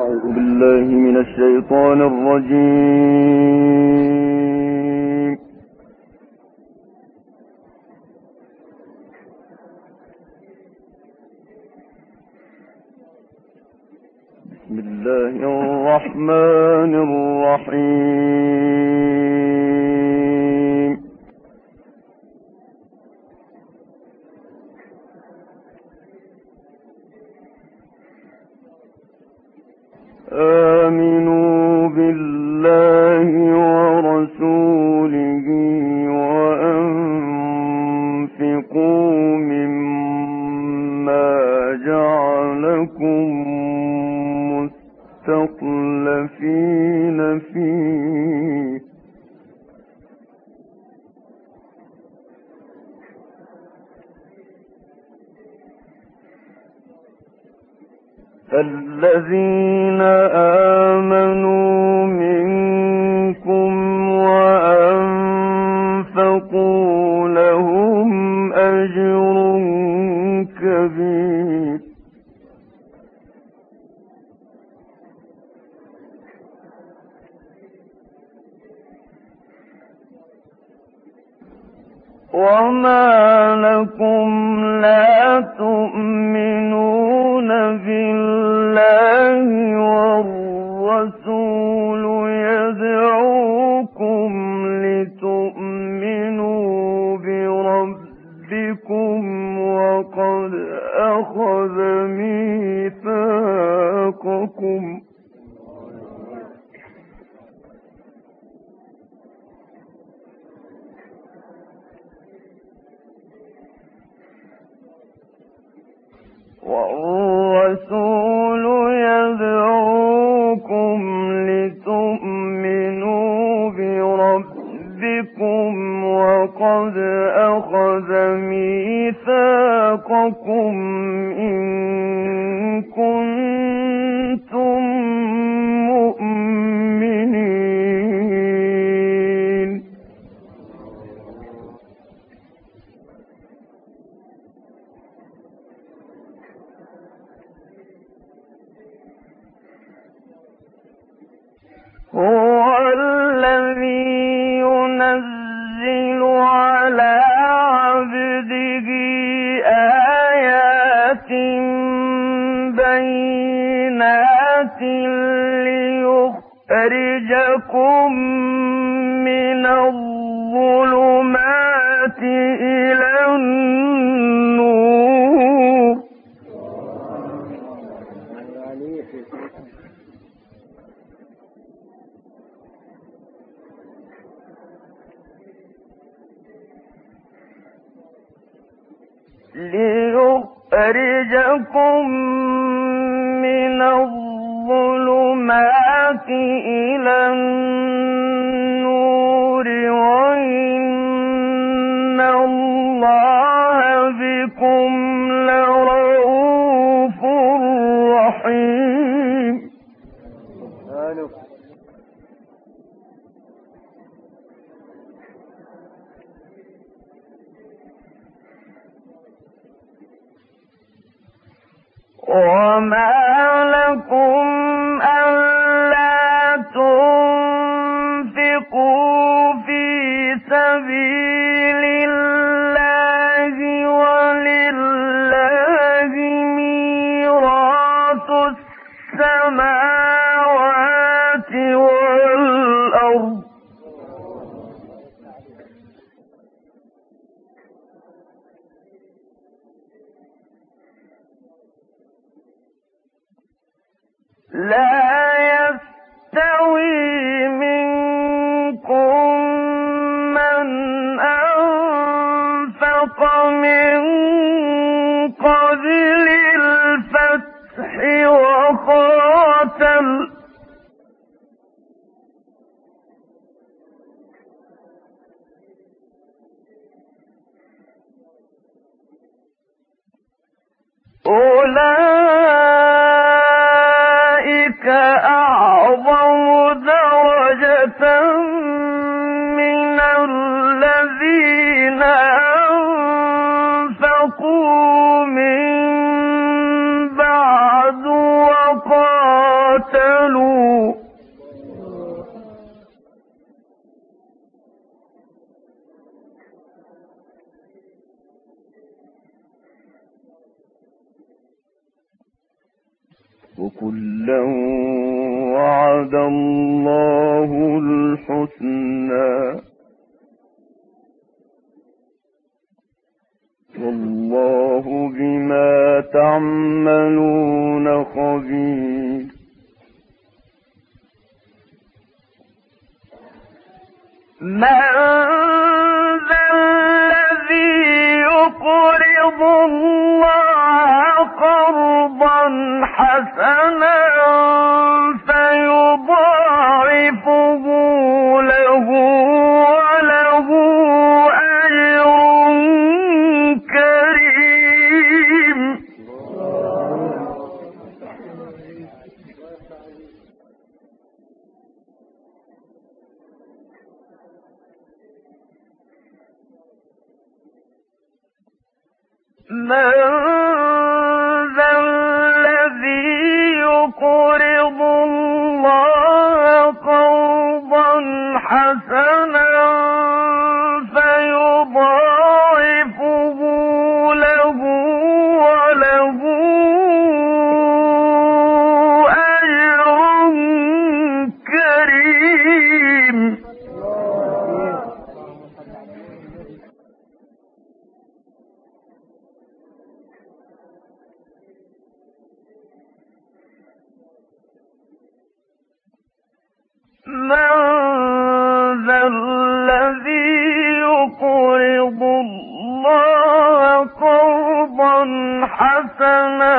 أعوذ بالله من الشيطان الرجيم. بسم الله الرحمن الرحيم. آمنوا بالله ورسوله وأنفقوا مما جعلكم مستخلفين فيه الذين آمنوا منكم وأنفقوا لهم أجر كبير. وما لكم لا تؤمنون بالله والرسول يدعوكم لتؤمنوا بربكم وقد أخذ ميثاقكم والرسول يدعوكم لتؤمنوا بربكم وقد أخذ ميثاقكم إن كنتم مؤمنين. هو الذي ينزل على عبده آيات بينات ليخرجكم من الظلمات إلى النور. ليخرجكم من الظلمات إلى النور وإن الله بكم لرؤوف رحيم. وما لكم ألا تنفقوا في سبيل الله ولله ميراث السماوات والأرض لا يستوي منكم من أنفق من قبل الفتح وقاتل أولئك أعظم درجة من الذين أنفقوا من بعد وقاتلوا قاتلوا وكلا وعد الله الحسنى والله بما تعملون خبير. من ذا الذي يقرض الله قرضا حسنا فيضاعفه له وله أجر كريم. من ذا الذي يقرض الله قرضا حسنا فيضاعفه له وله أجر كريم. من ذا الذي يقرض الله قرضا حسنا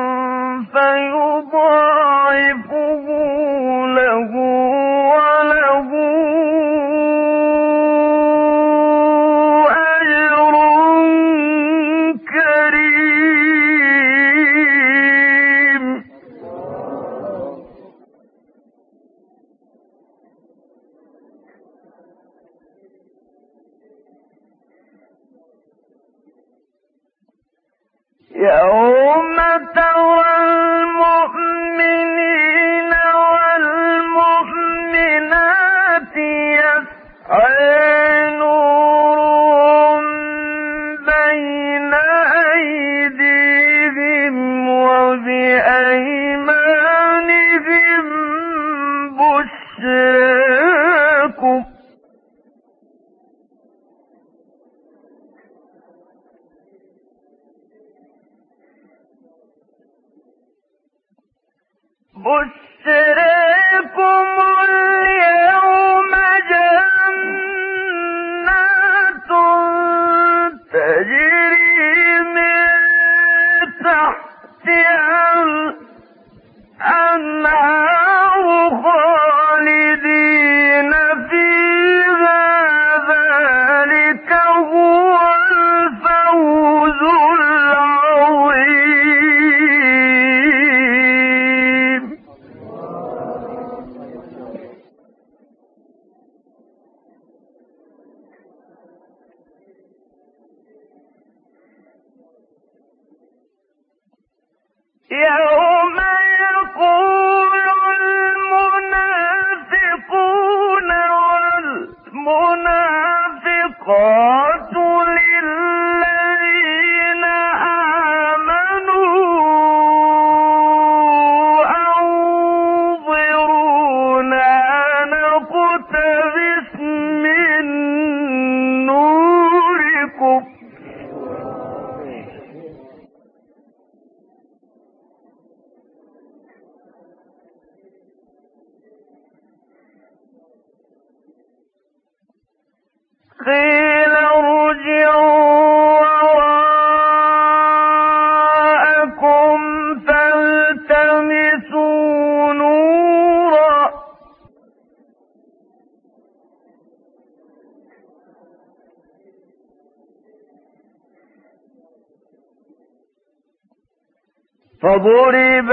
فيضاعفه له وله أجر كريم. يوم ترى المؤمنين والمؤمنات يسعى نورهم بين أيديهم وبأيمانهم بشراكم اليوم جنات تجري من تحتها الأنهار خالدين فيها ذلك هو الفوز العظيم. يوم يقول المنافقون والمنافقات للذين آمنوا أنظرونا نقتبس من نوركم قيل ارجعوا وراءكم فالتمسوا نورا فضرب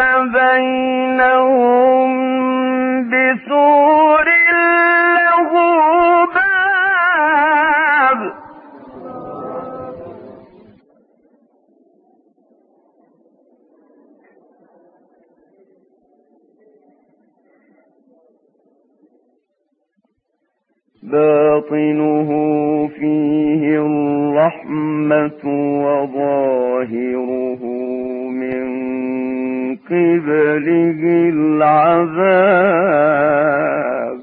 بينهم بسور له باب باطنه فيه الرحمة وظاهره من قبله العذاب.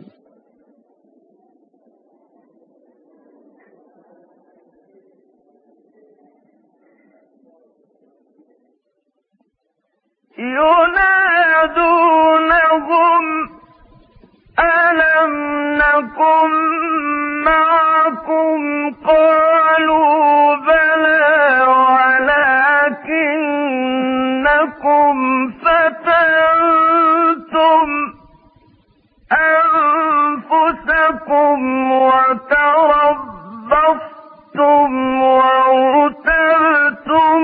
ينادونهم ألم نكن معكم قالوا بلى ولكنكم فتنتم أنفسكم وتربصتم وارتبتم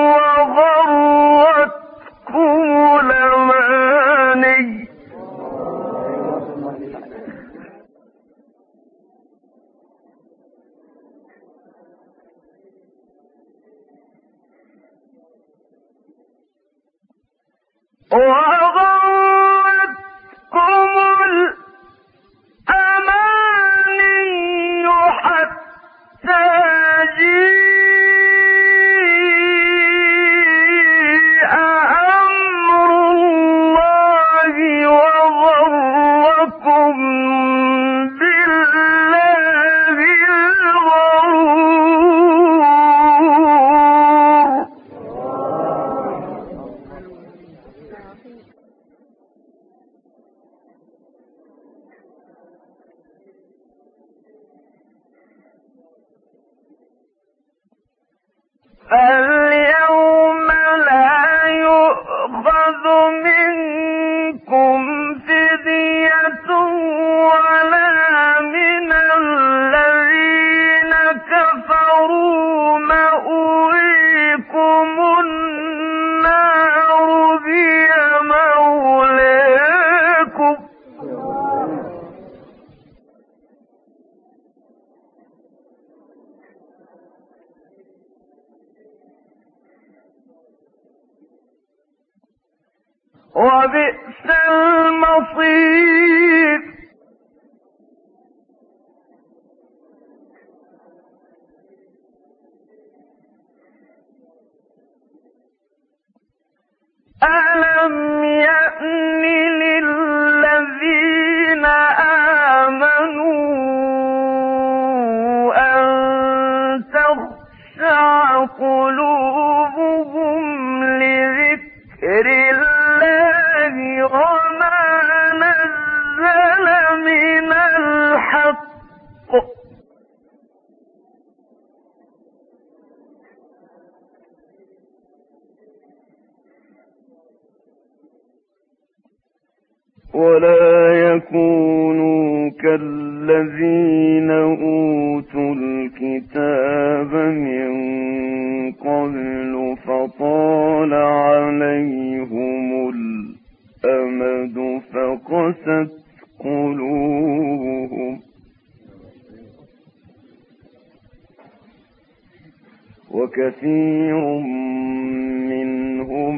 وغرتكم الأماني حتى جاء أمر الله وغركم بالله الغرور. فاليوم لا يؤخذ منكم فدية ولا من الذين كفروا مأويكم النار هي مولاكم وبئس المصير. ألم يأن للذين آمنوا أن تخشع قلوبهم لذكر الله وما نزل من الحق ولا يكونوا كالذين أوتوا الكتاب من قبل فطال عليهم الأمد فقست قلوبهم وكثير منهم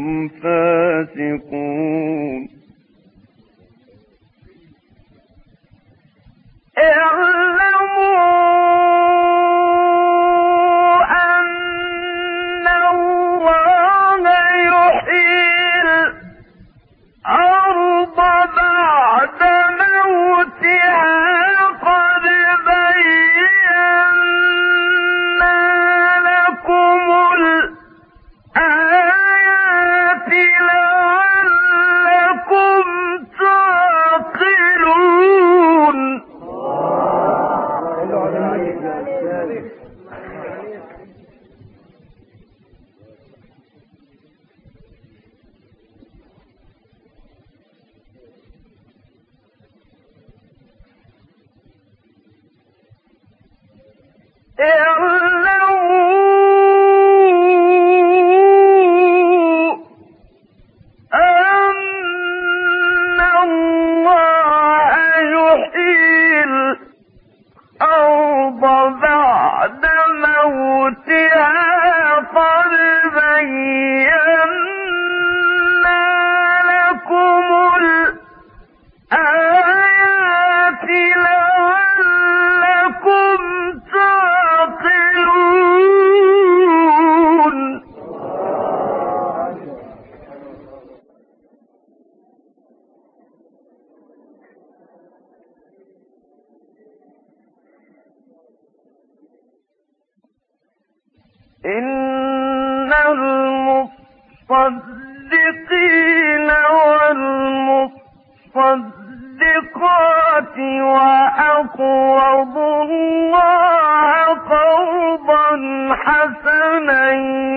فاسقون. اعلموا أن الله يحيي الأرض بعد موتها قد بينا لكم الآيات لعلكم تعقلون. اعلموا أن الله يحيي الأرض بعد موتها قد بينا لكم الآيات لعلكم إن المصدقين والمصدقات وأقرضوا الله قرضا حسنا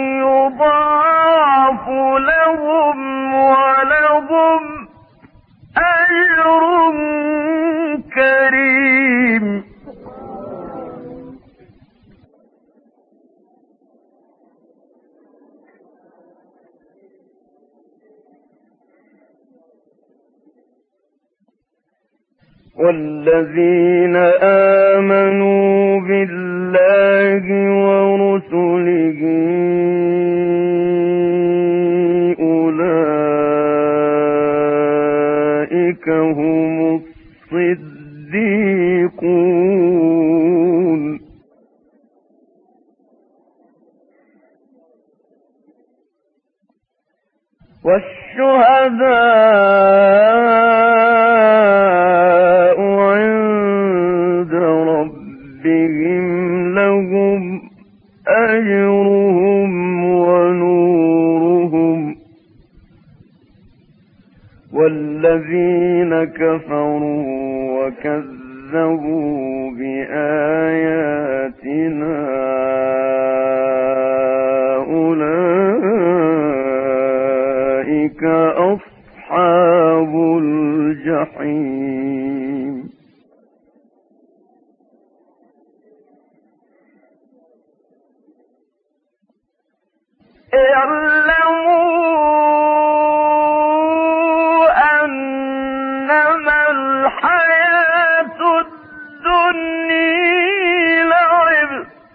يضاعف لهم ولهم أجر كريم. والذين آمنوا بالله ورسله أولئك هم الصديقون والشهداء عند ربهم لهم أجرهم ونورهم والذين كفروا وكذبوا بآياتنا أولئك أصحاب الجحيم. اعلموا أنما الحياة الدنيا لعب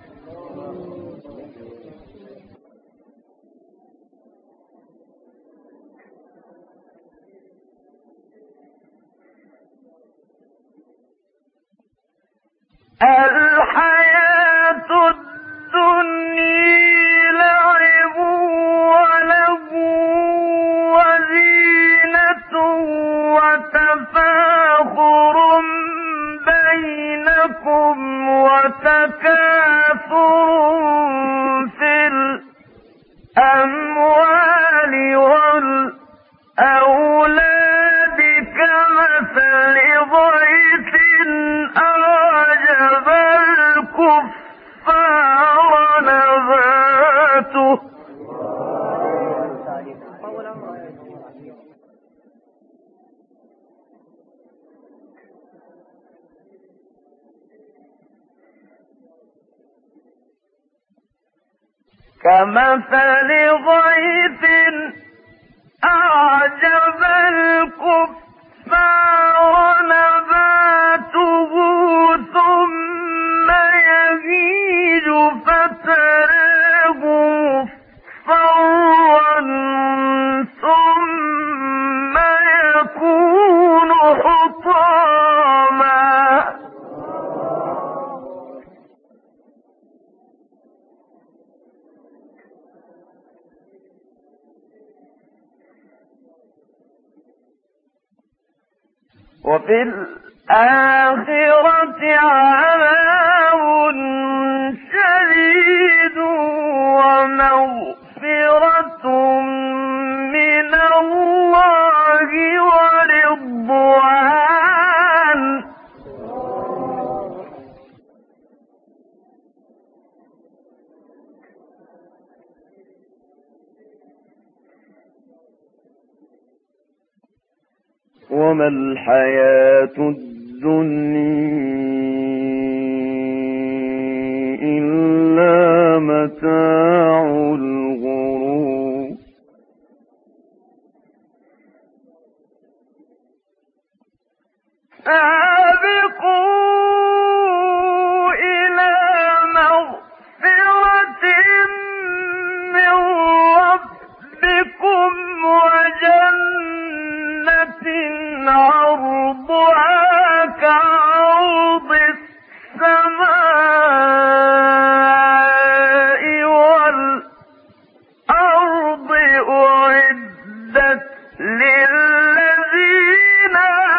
الحياة الدنيا لعب وله وزينة وتفاخر بينكم وتكاثر في الأموال والأولاد كمثل غيث أعجب الكفار نباته كمثل غيث أعجب الكفار نباته ثم يهيج فتراه مصفرا ثم يكون حطاما وفي الآخرة عذاب شديد ومغفرة من الله ورضوان وما الحياة الدنيا إلا متاع الغرور سابقوا إلى مغفرة من ربكم وجنة عرضها كعرض السماء والأرض أعدت للذين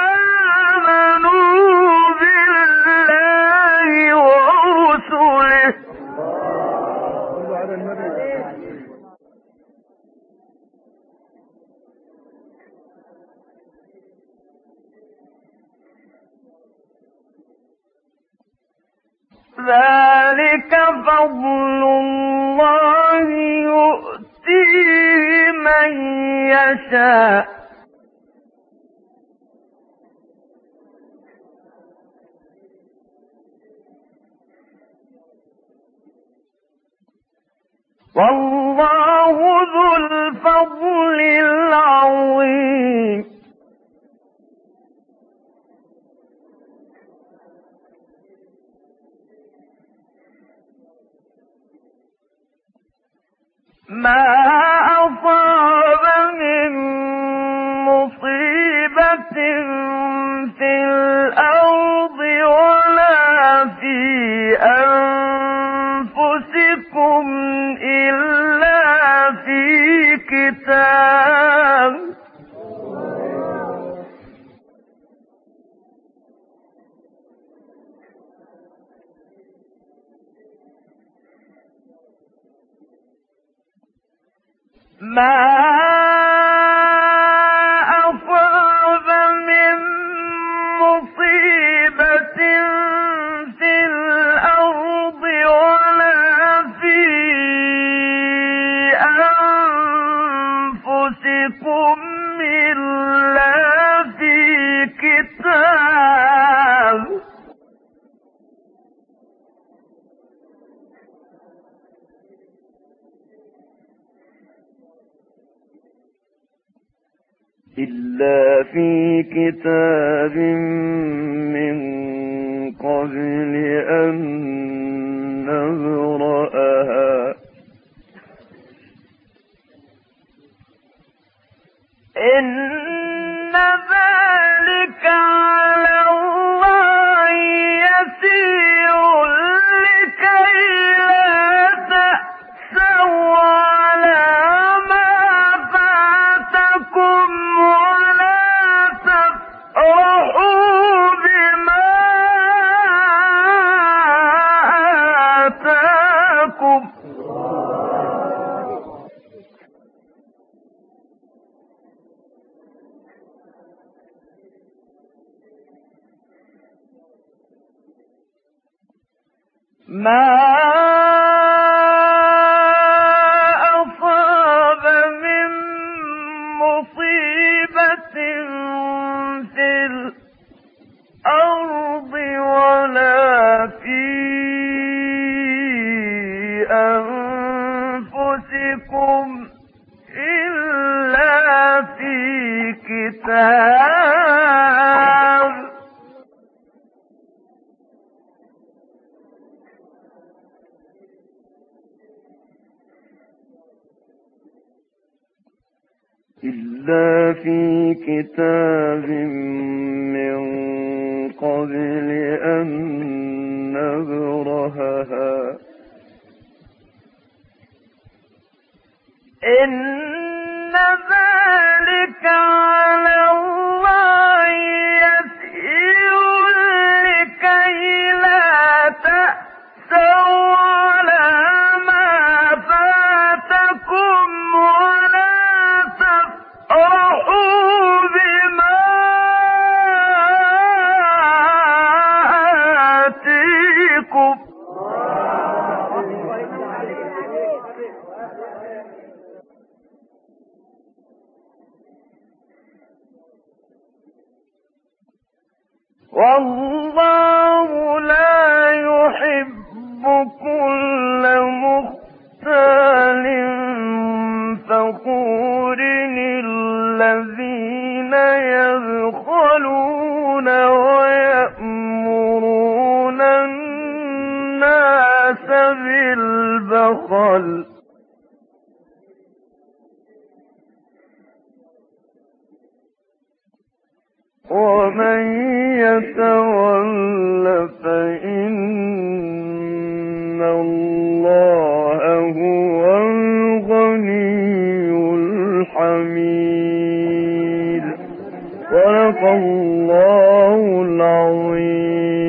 آمنوا بالله ورسله ذلك فضل الله يؤتيه من يشاء والله ذو الفضل العظيم. ما أصاب من مصيبة في الأرض ولا في أنفسكم إلا في كتاب ما أصاب من مصيبة في الأرض ولا في أنفسكم إلا في كتاب من قبل أن نبرأها إن ذلك على الله يسير لكي لا تأسوا على ما فاتكم ولا تفرحوا بما آتاكم ما أصاب من مصيبة في الأرض ولا في أنفسكم إلا في كتاب من قبل أن نبرهها إن ذلك على الله يسير لكي لا تأسوا على ما فاتكم ولا تفرحوا بما آتيكم والله لا يحب كل مختال فخور الذين يبخلون ويأمرون الناس بالبخل ومن يتول فإن الله هو الغني الحميد. صدق الله العظيم.